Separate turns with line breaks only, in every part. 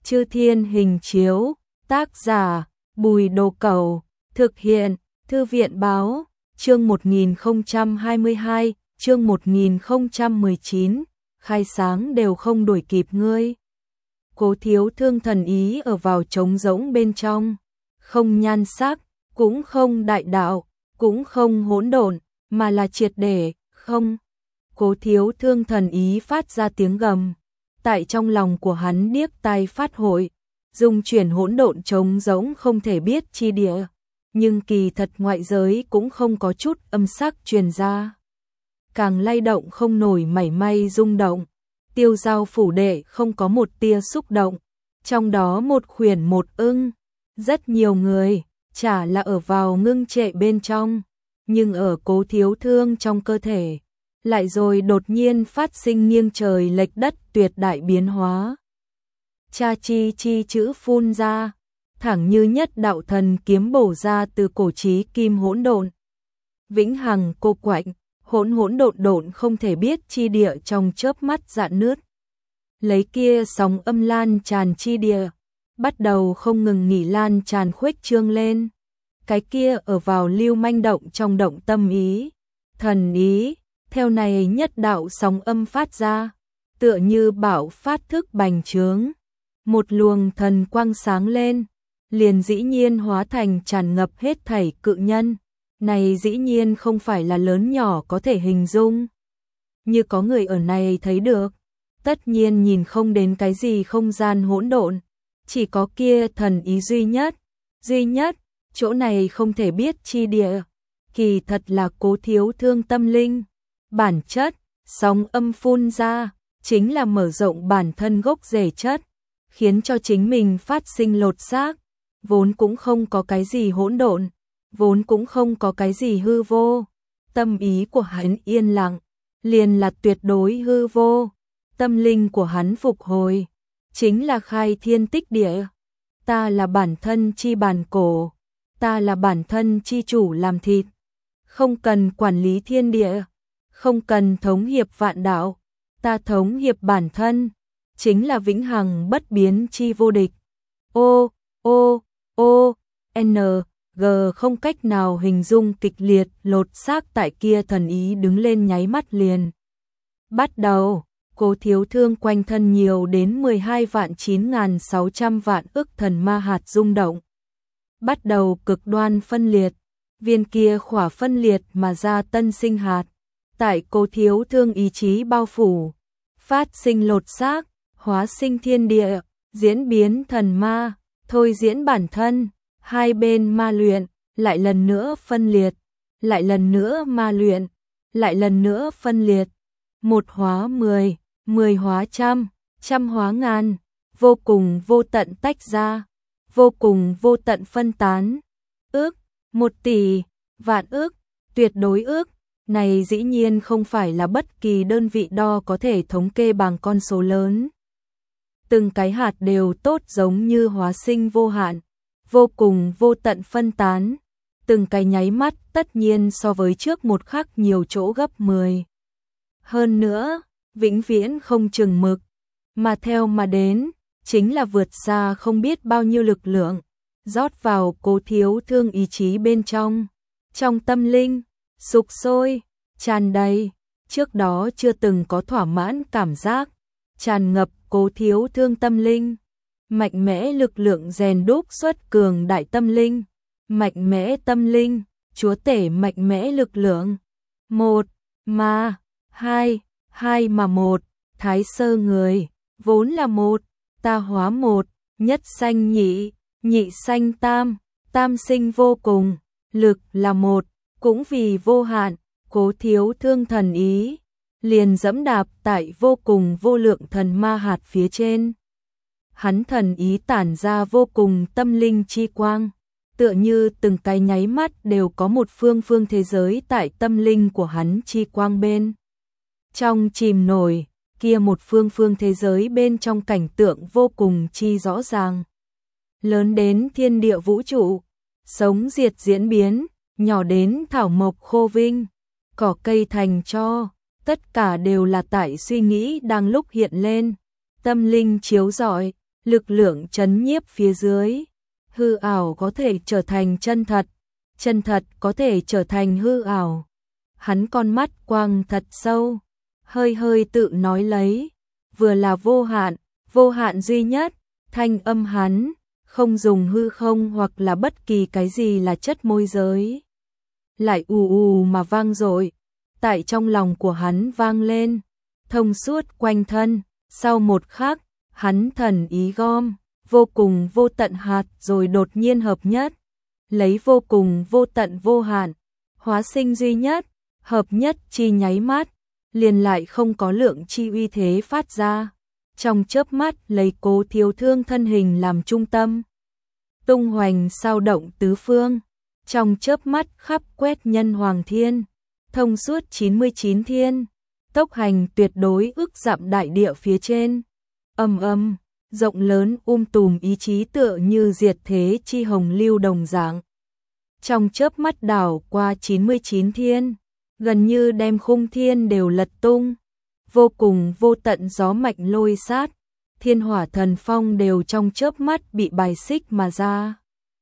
Chư Thiên Hình Chiếu, tác giả Bùi Đồ Cẩu, thực hiện Thư viện Báo, chương 1022, chương 1019, khai sáng đều không đuổi kịp ngươi. Cố Thiếu Thương thần ý ở vào trống rỗng bên trong, không nhan sắc, cũng không đại đạo, cũng không hỗn độn, mà là triệt để, không. Cố Thiếu Thương thần ý phát ra tiếng gầm, tại trong lòng của hắn điếc tai phát hội, dung chuyển hỗn độn trống rỗng không thể biết chi địa, nhưng kỳ thật ngoại giới cũng không có chút âm sắc truyền ra. Càng lay động không nổi mảy may rung động, Tiêu Giao phủ đệ không có một tia xúc động, trong đó một khuyển một ưng, rất nhiều người, chả là ở vào ngưng trệ bên trong, nhưng ở Cố Thiếu Thương trong cơ thể, lại rồi đột nhiên phát sinh nghiêng trời lệch đất tuyệt đại biến hóa. Cha chi chi chữ phun ra, thẳng như nhất đạo thần kiếm bổ ra từ cổ chí kim hỗn độn. Vĩnh hằng cô quạnh, hỗn độn độn không thể biết chi địa trong chớp mắt rạn nứt. Lấy kia sóng âm lan tràn chi địa, bắt đầu không ngừng nghỉ lan tràn khuếch trương lên. Cái kia ở vào lưu manh động trong động tâm ý, thần ý, theo này nhất đạo sóng âm phát ra, tựa như bão phát thức bành trướng. Một luồng thần quang sáng lên, liền dĩ nhiên hóa thành tràn ngập hết thảy cự nhân. Này dĩ nhiên không phải là lớn nhỏ có thể hình dung. Như có người ở này thấy được, tất nhiên nhìn không đến cái gì không gian hỗn độn, chỉ có kia thần ý duy nhất, chỗ này không thể biết chi địa, kỳ thật là Cố Thiếu Thương tâm linh. Bản chất, sóng âm phun ra, chính là mở rộng bản thân gốc rễ chất, khiến cho chính mình phát sinh lột xác, vốn cũng không có cái gì hỗn độn, vốn cũng không có cái gì hư vô. Tâm ý của hắn yên lặng, liền là tuyệt đối hư vô. Tâm linh của hắn phục hồi, chính là khai thiên tích địa. Ta là bản thân chi bản cổ, ta là bản thân chi chủ làm thịt, không cần quản lý thiên địa, không cần thống hiệp vạn đạo, ta thống hiệp bản thân, chính là vĩnh hằng bất biến chi vô địch. N G không cách nào hình dung kịch liệt lột xác tại kia thần ý đứng lên nháy mắt liền. Bắt đầu, Cố Thiếu Thương quanh thân nhiều đến 12.9.600 vạn ức thần ma hạt rung động. Bắt đầu cực đoan phân liệt, viên kia khỏa phân liệt mà ra tân sinh hạt, tại Cố Thiếu Thương ý chí bao phủ, phát sinh lột xác, hóa sinh thiên địa, diễn biến thần ma, thôi diễn bản thân. Hai bên ma luyện, lại lần nữa phân liệt, lại lần nữa ma luyện, lại lần nữa phân liệt. Một hóa 10, 10 hóa trăm, trăm hóa ngàn, vô cùng vô tận tách ra, vô cùng vô tận phân tán. Ước, 1 tỷ, vạn ước, tuyệt đối ước, này dĩ nhiên không phải là bất kỳ đơn vị đo có thể thống kê bằng con số lớn. Từng cái hạt đều tốt giống như hóa sinh vô hạn, vô cùng vô tận phân tán, từng cái nháy mắt tất nhiên so với trước một khắc nhiều chỗ gấp 10. Hơn nữa, vĩnh viễn không chừng mực, mà theo mà đến, chính là vượt xa không biết bao nhiêu lực lượng, rót vào Cố Thiếu Thương ý chí bên trong tâm linh, sục sôi, tràn đầy, trước đó chưa từng có thỏa mãn cảm giác, tràn ngập Cố Thiếu Thương tâm linh. Mạnh mẽ lực lượng rèn đúc xuất cường đại tâm linh, mạnh mẽ tâm linh, chúa tể mạnh mẽ lực lượng. 1 mà 2, 2 mà 1, thái sơ người, vốn là 1, ta hóa 1, nhất sanh nhị, nhị sanh tam, tam sinh vô cùng, lực là 1, cũng vì vô hạn, Cố Thiếu Thương thần ý, liền dẫm đạp tại vô cùng vô lượng thần ma hạt phía trên. Hắn thần ý tản ra vô cùng tâm linh chi quang, tựa như từng cái nháy mắt đều có một phương thế giới tại tâm linh của hắn chi quang bên. Trong chìm nổi, kia một phương thế giới bên trong cảnh tượng vô cùng chi rõ ràng. Lớn đến thiên địa vũ trụ, sống diệt diễn biến, nhỏ đến thảo mộc khô vinh, cỏ cây thành tro, tất cả đều là tại suy nghĩ đang lúc hiện lên, tâm linh chiếu rọi. lực lượng trấn nhiếp phía dưới. Hư ảo có thể trở thành chân thật có thể trở thành hư ảo. Hắn con mắt quang thật sâu, hơi hơi tự nói lấy, vừa là vô hạn duy nhất, thanh âm hắn, không dùng hư không hoặc là bất kỳ cái gì là chất môi giới. Lại ù ù mà vang dội, tại trong lòng của hắn vang lên, thông suốt quanh thân, sau một khắc, hắn thần ý gom, vô cùng vô tận hạt rồi đột nhiên hợp nhất, lấy vô cùng vô tận vô hạn, hóa sinh duy nhất, hợp nhất chi nháy mắt, liền lại không có lượng chi uy thế phát ra. Trong chớp mắt lấy Cố Thiếu Thương thân hình làm trung tâm, tung hoành sao động tứ phương, trong chớp mắt khắp quét nhân hoàng thiên, thông suốt 99 thiên, tốc hành tuyệt đối ức dặm đại địa phía trên. Âm rộng lớn tùm ý chí tựa như diệt thế chi hồng lưu đồng dạng. Trong chớp mắt đảo qua 99 thiên, gần như đem khung thiên đều lật tung, vô cùng vô tận gió mạnh lôi sát, thiên hỏa thần phong đều trong chớp mắt bị bài xích mà ra.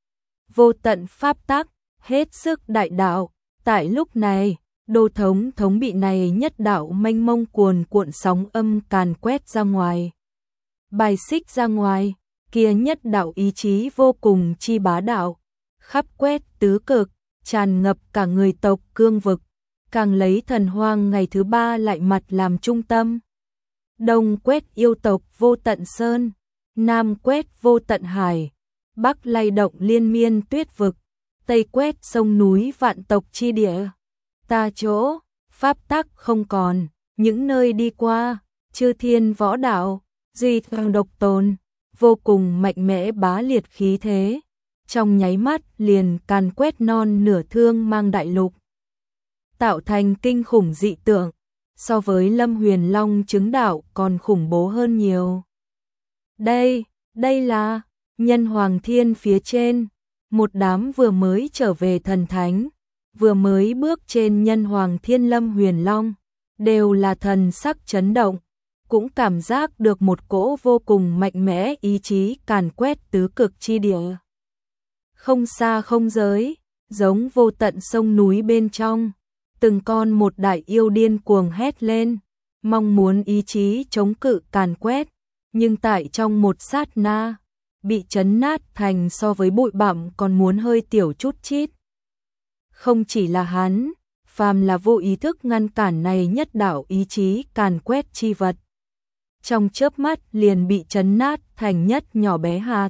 Vô tận pháp tắc, hết sức đại đạo, tại lúc này, đô thống bị này nhất đạo mênh mông cuồn cuộn sóng âm càn quét ra ngoài. Bài xích ra ngoài, kia nhất đạo ý chí vô cùng chi bá đạo, khắp quét tứ cực, tràn ngập cả người tộc cương vực, càng lấy thần hoang ngày thứ 3 lại mặt làm trung tâm. Đông quét yêu tộc vô tận sơn, Nam quét vô tận hải, Bắc lay động liên miên tuyết vực, Tây quét sông núi vạn tộc chi địa. Ta chỗ, pháp tắc không còn, những nơi đi qua, chư thiên võ đạo, duy thường độc tồn, vô cùng mạnh mẽ bá liệt khí thế, trong nháy mắt liền càn quét non nửa thương mang đại lục, tạo thành kinh khủng dị tượng, so với Lâm Huyền Long chứng đạo còn khủng bố hơn nhiều. Đây là nhân hoàng thiên phía trên, một đám vừa mới trở về thần thánh, vừa mới bước trên nhân hoàng thiên Lâm Huyền Long, đều là thần sắc chấn động, cũng cảm giác được một cỗ vô cùng mạnh mẽ ý chí càn quét tứ cực chi địa. Không xa không giới, giống vô tận sông núi bên trong, từng con một đại yêu điên cuồng hét lên, mong muốn ý chí chống cự càn quét, nhưng tại trong một sát na, bị chấn nát thành so với bụi bặm còn muốn hơi tiểu chút chít. Không chỉ là hắn, phàm là vô ý thức ngăn cản này nhất đạo ý chí càn quét chi vật, trong chớp mắt liền bị chấn nát thành nhất nhỏ bé hạt.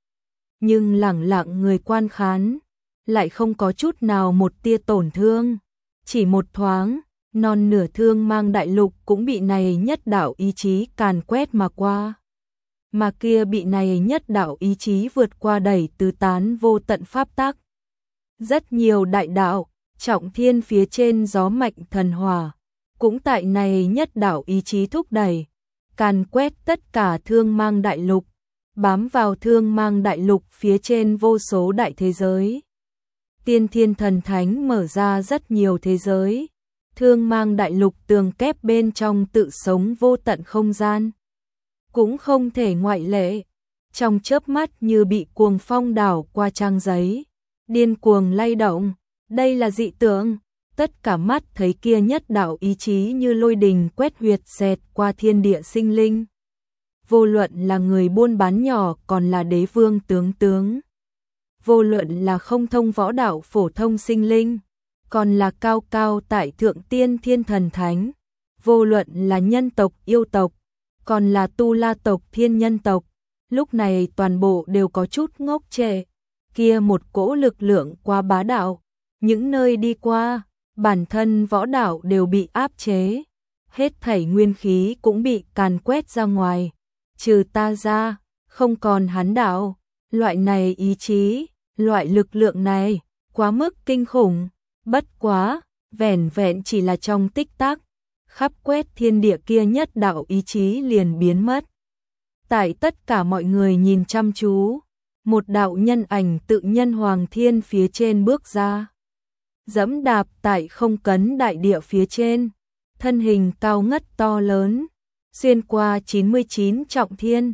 Nhưng lẳng lặng người quan khán, lại không có chút nào một tia tổn thương, chỉ một thoáng, non nửa thương mang đại lục cũng bị này nhất đạo ý chí càn quét mà qua. Mà kia bị này nhất đạo ý chí vượt qua đẩy tứ tán vô tận pháp tắc. Rất nhiều đại đạo, trọng thiên phía trên gió mạnh thần hỏa, cũng tại này nhất đạo ý chí thúc đẩy, càn quét tất cả thương mang đại lục, bám vào thương mang đại lục phía trên vô số đại thế giới. Tiên thiên thần thánh mở ra rất nhiều thế giới, thương mang đại lục tường kép bên trong tự sống vô tận không gian. Cũng không thể ngoại lệ, trong chớp mắt như bị cuồng phong đảo qua trang giấy, điên cuồng lay động, đây là dị tượng, tất cả mắt thấy kia nhất đạo ý chí như lôi đình quét huyệt xẹt qua thiên địa sinh linh. Vô luận là người buôn bán nhỏ còn là đế vương tướng, vô luận là không thông võ đạo phổ thông sinh linh, còn là cao cao tại thượng tiên thiên thần thánh, vô luận là nhân tộc yêu tộc, còn là tu la tộc thiên nhân tộc, lúc này toàn bộ đều có chút ngốc trệ, kia một cỗ lực lượng quá bá đạo, những nơi đi qua, bản thân võ đạo đều bị áp chế, hết thảy nguyên khí cũng bị càn quét ra ngoài, trừ ta ra, không còn hắn đạo, loại này ý chí, loại lực lượng này, quá mức kinh khủng, bất quá, vẻn vẹn chỉ là trong tích tắc, khắp quét thiên địa kia nhất đạo ý chí liền biến mất. Tại tất cả mọi người nhìn chăm chú, một đạo nhân ảnh tự nhân hoàng thiên phía trên bước ra. Dẫm đạp tại không cấn đại địa phía trên, thân hình cao ngất to lớn, xuyên qua 99 trọng thiên,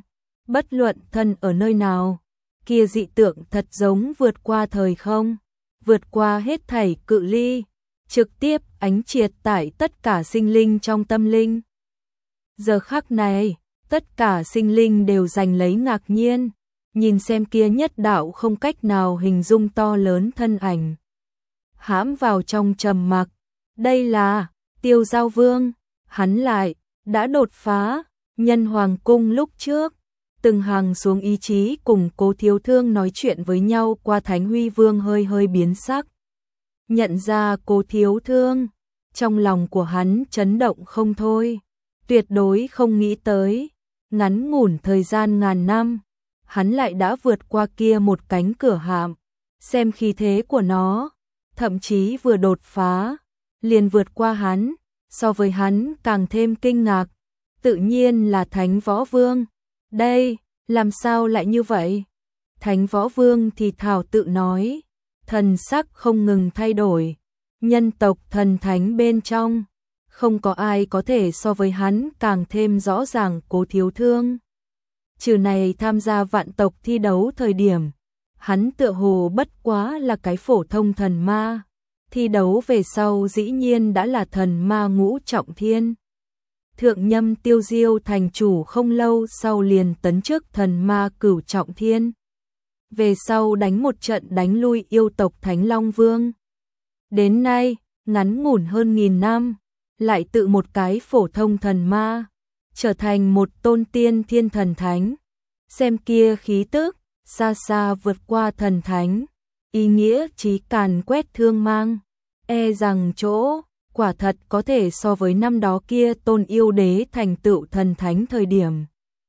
Bất luận thân ở nơi nào, kia dị tượng thật giống vượt qua thời không, vượt qua hết thảy cự ly, trực tiếp ánh triệt tải tất cả sinh linh trong tâm linh. Giờ khắc này, tất cả sinh linh đều giành lấy ngạc nhiên, nhìn xem kia nhất đạo không cách nào hình dung to lớn thân ảnh. Hãm vào trong trầm mặc, đây là Tiêu Giao Vương, hắn lại đã đột phá, Nhân Hoàng cung lúc trước, từng hàng xuống ý chí cùng Cố Thiếu Thương nói chuyện với nhau qua Thánh Huy Vương hơi hơi biến sắc. Nhận ra Cố Thiếu Thương, trong lòng của hắn chấn động không thôi, tuyệt đối không nghĩ tới, ngắn ngủn thời gian ngàn năm, hắn lại đã vượt qua kia một cánh cửa hạm, xem khí thế của nó, thậm chí vừa đột phá, liền vượt qua hắn, so với hắn càng thêm kinh ngạc, tự nhiên là Thánh Võ Vương. Đây, làm sao lại như vậy? Thánh Võ Vương thì thảo tự nói, thần sắc không ngừng thay đổi, nhân tộc thần thánh bên trong, không có ai có thể so với hắn càng thêm rõ ràng Cố Thiếu Thương. Trừ này tham gia vạn tộc thi đấu thời điểm, hắn tựa hồ bất quá là cái phổ thông thần ma, thi đấu về sau dĩ nhiên đã là thần ma ngũ trọng thiên. Thượng Nhâm Tiêu Diêu thành chủ không lâu sau liền tấn chức thần ma cửu trọng thiên. Về sau đánh một trận đánh lui yêu tộc Thánh Long Vương. Đến nay, ngắn ngủn hơn 1000 năm, lại tự một cái phổ thông thần ma, trở thành một tôn tiên thiên thần thánh. Xem kia khí tức, xa xa vượt qua thần thánh, ý nghĩa chí càn quét thương mang, e rằng chỗ, quả thật có thể so với năm đó kia tôn yêu đế thành tựu thần thánh thời điểm.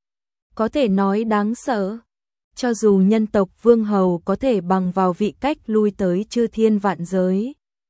Có thể nói đáng sợ, cho dù nhân tộc vương hầu có thể bằng vào vị cách lui tới chư thiên vạn giới,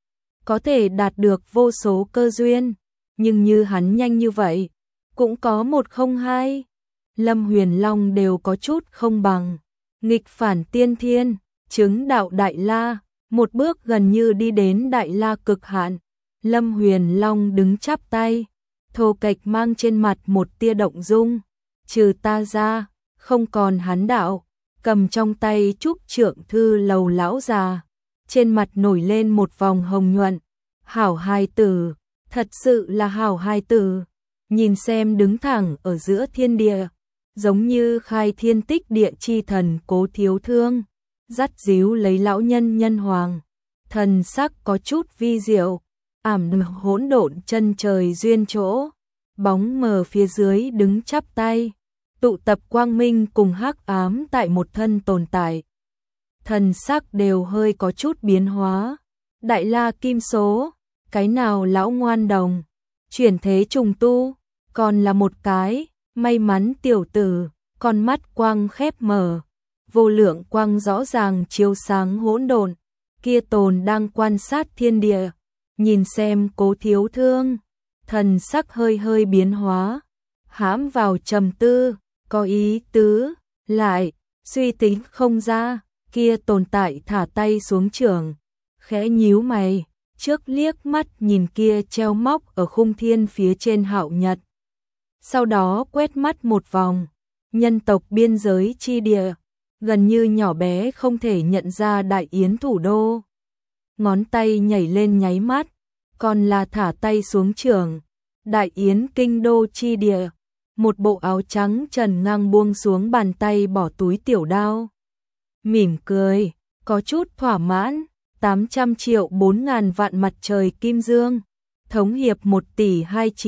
có thể đạt được vô số cơ duyên, nhưng như hắn nhanh như vậy, cũng có một không hai. Lâm Huyền Long đều có chút không bằng, nghịch phản tiên thiên, chứng đạo Đại La, một bước gần như đi đến Đại La cực hạn. Lâm Huyền Long đứng chắp tay, thô kệch mang trên mặt một tia động dung, trừ ta ra, không còn hắn đạo, cầm trong tay trúc trượng thư lầu lão già, trên mặt nổi lên một vòng hồng nhuận, hảo hài tử, thật sự là hảo hài tử, nhìn xem đứng thẳng ở giữa thiên địa, giống như khai thiên tích địa chi thần Cố Thiếu Thương, dắt díu lấy lão nhân Nhân Hoàng, thần sắc có chút vi diệu, ảm hỗn độn chân trời duyên chỗ, bóng mờ phía dưới đứng chắp tay, tụ tập quang minh cùng hắc ám tại một thân tồn tại. Thần sắc đều hơi có chút biến hóa, Đại La kim số, cái nào lão ngoan đồng, chuyển thế trùng tu, còn là một cái, may mắn tiểu tử, con mắt quang khép mở, vô lượng quang rõ ràng chiếu sáng hỗn độn, kia tồn đang quan sát thiên địa, nhìn xem Cố Thiếu Thương, thần sắc hơi hơi biến hóa, hãm vào trầm tư, có ý tứ, lại, suy tính không ra, kia tồn tại thả tay xuống trường, khẽ nhíu mày, trước liếc mắt nhìn kia treo móc ở khung thiên phía trên Hạo Nhật. Sau đó quét mắt một vòng, nhân tộc biên giới chi địa, gần như nhỏ bé không thể nhận ra Đại Yến thủ đô. Ngón tay nhảy lên nháy mắt, còn là thả tay xuống trường, Đại Yến kinh đô chi địa, một bộ áo trắng trần ngang buông xuống bàn tay bỏ túi tiểu đao. Mỉm cười, có chút thỏa mãn, 800 triệu 4.000 vạn mặt trời kim dương, thống hiệp 1 tỷ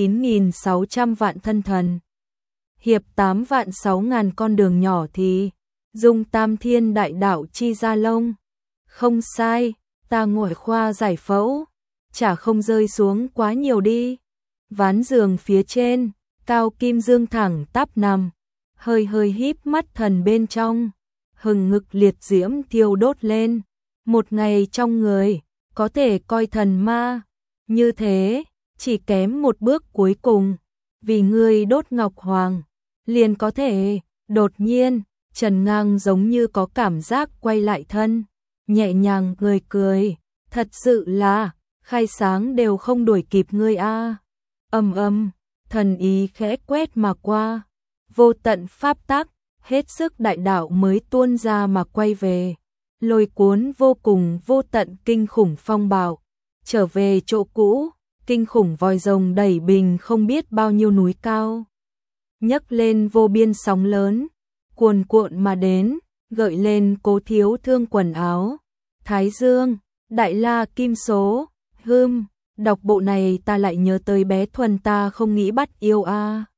29.600 vạn thân thần. Hiệp 8 vạn 6.000 con đường nhỏ thì, dùng tam thiên đại đạo chi ra lông. Không sai, ta ngồi khoa giải phẫu, chả không rơi xuống quá nhiều đi. Ván giường phía trên, Cao Kim Dương thẳng tắp nằm, hơi hơi híp mắt thần bên trong, hừng ngực liệt diễm thiêu đốt lên. Một ngày trong người, có thể coi thần ma, như thế, chỉ kém một bước cuối cùng, vì ngươi đốt ngọc hoàng, liền có thể, đột nhiên, Trần Ngang giống như có cảm giác quay lại thân, nhẹ nhàng cười cười, thật sự là, khai sáng đều không đuổi kịp ngươi a. Thần ý khẽ quét mà qua, vô tận pháp tắc, hết sức đại đạo mới tuôn ra mà quay về. Lôi cuốn vô cùng vô tận kinh khủng phong bạo, trở về chỗ cũ, kinh khủng vòi rồng đẩy bình không biết bao nhiêu núi cao. Nhấc lên vô biên sóng lớn, cuồn cuộn mà đến, gợi lên Cố Thiếu Thương quần áo. Thái Dương, Đại La Kim Số, đọc bộ này ta lại nhớ tới bé Thuần ta không nghĩ bắt yêu a.